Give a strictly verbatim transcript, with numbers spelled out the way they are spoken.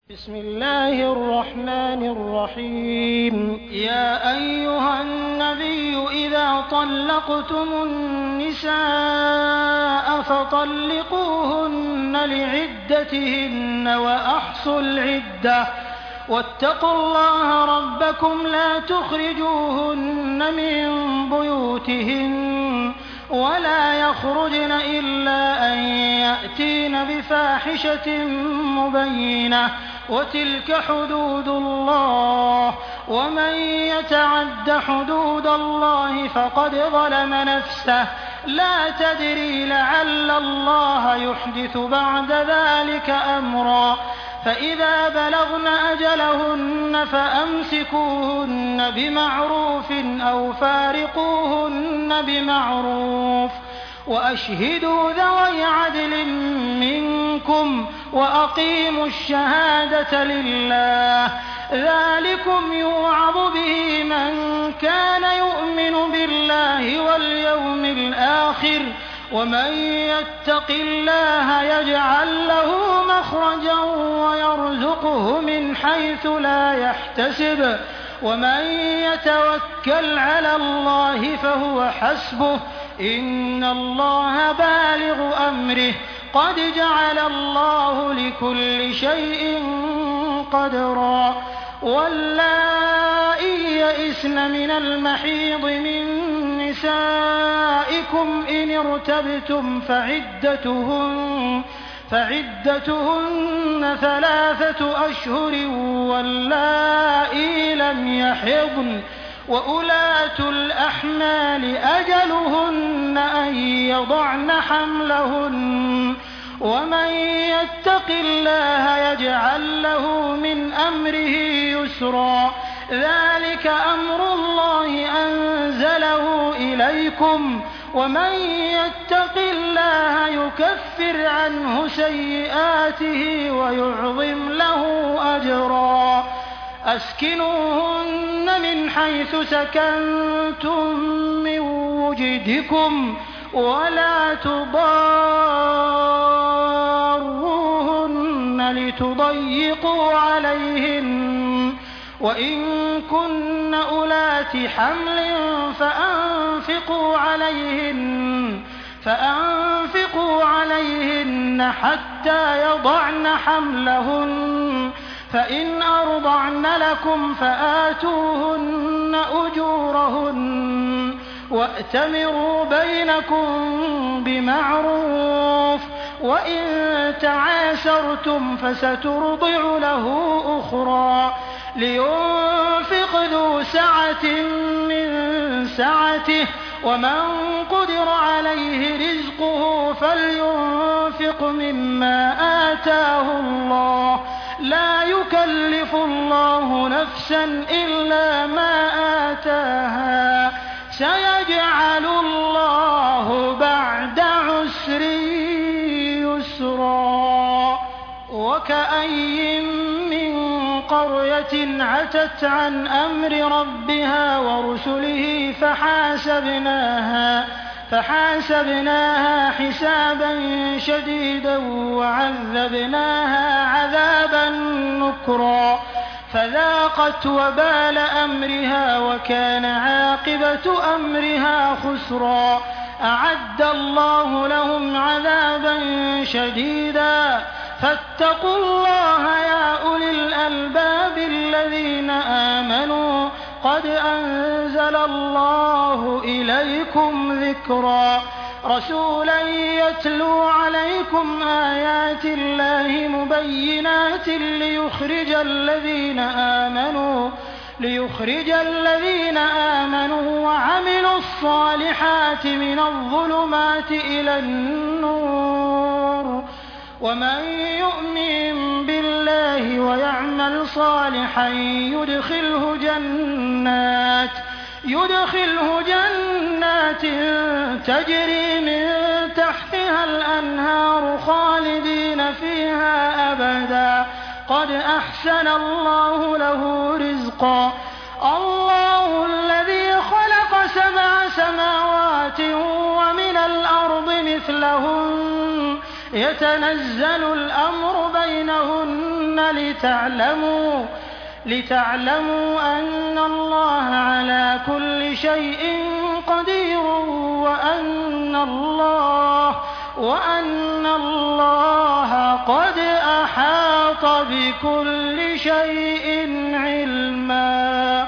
بسم الله الرحمن الرحيم. يا أيها النبي إذا طلقتم النساء فطلقوهن لعدتهن وأحصوا العدة واتقوا الله ربكم لا تخرجوهن من بيوتهن ولا يخرجن إلا أن يأتين بفاحشة مبينة وتلك حدود الله ومن يتعد حدود الله فقد ظلم نفسه لا تدري لعل الله يحدث بعد ذلك أمرا فإذا بلغن أجلهن فأمسكوهن بمعروف أو فارقوهن بمعروف وأشهدوا ذوي عدل منكم وأقيموا الشهادة لله ذلكم يوعظ به من كان يؤمن بالله واليوم الآخر ومن يتق الله يجعل له مخرجا ويرزقه من حيث لا يحتسب ومن يتوكل على الله فهو حسبه إن الله بالغ أمره قد جعل الله لكل شيء قدرا واللائي يئسن من المحيض من نسائكم إن ارتبتم فعدتهن فعدتهن ثلاثة أشهر واللائي لم يحضن وأولاة الأحمال أجلهن أن يضعن حملهن ومن يتق الله يجعل له من أمره يسرا ذلك أمر الله أنزله إليكم ومن يتق الله يكفر عنه سيئاته ويعظم له أجرا أسكنوهن من حيث سكنتم من وجدكم ولا تضاروهن لتضيقوا عليهن وإن كن أولات حمل فأنفقوا عليهن فأنفقوا عليهن حتى يضعن حملهن فإن أرضعن لكم فآتوهن أجورهن وأتمروا بينكم بمعروف وإن تعاسرتم فسترضع له أخرى لينفق ذو سعة من سعته ومن قدر عليه رزقه فلينفق مما آتاه الله لا يكلف الله نفسا إلا ما آتاها سيجعل الله بعد عسر يسرا وكأي من قرية عتت عن أمر ربها ورسله فحاسبناها فحاسبناها حسابا شديدا وعذبناها عذابا نكرا فذاقت وبال أمرها وكان عاقبة أمرها خسرا أعد الله لهم عذابا شديدا فاتقوا الله يا أولي الألباب الذين آمنوا قد أنزل الله إليكم ذكرا رسولا يتلو عليكم آيات الله مبينات ليخرج الذين آمنوا ليخرج الذين آمنوا وعملوا الصالحات من الظلمات إلى النور ومن يؤمن بالله ويعمل صالحا يدخله جنات يدخله جنات تجري من تحتها الأنهار خالدين فيها أبدا قد أحسن الله له رزقا الله الذي خلق سبع سماوات ومن الأرض مثلهن يتنزل الأمر بينهن لتعلموا لتعلموا أن الله على كل شيء قدير وأن الله وأن الله قد أحاط بكل شيء علما.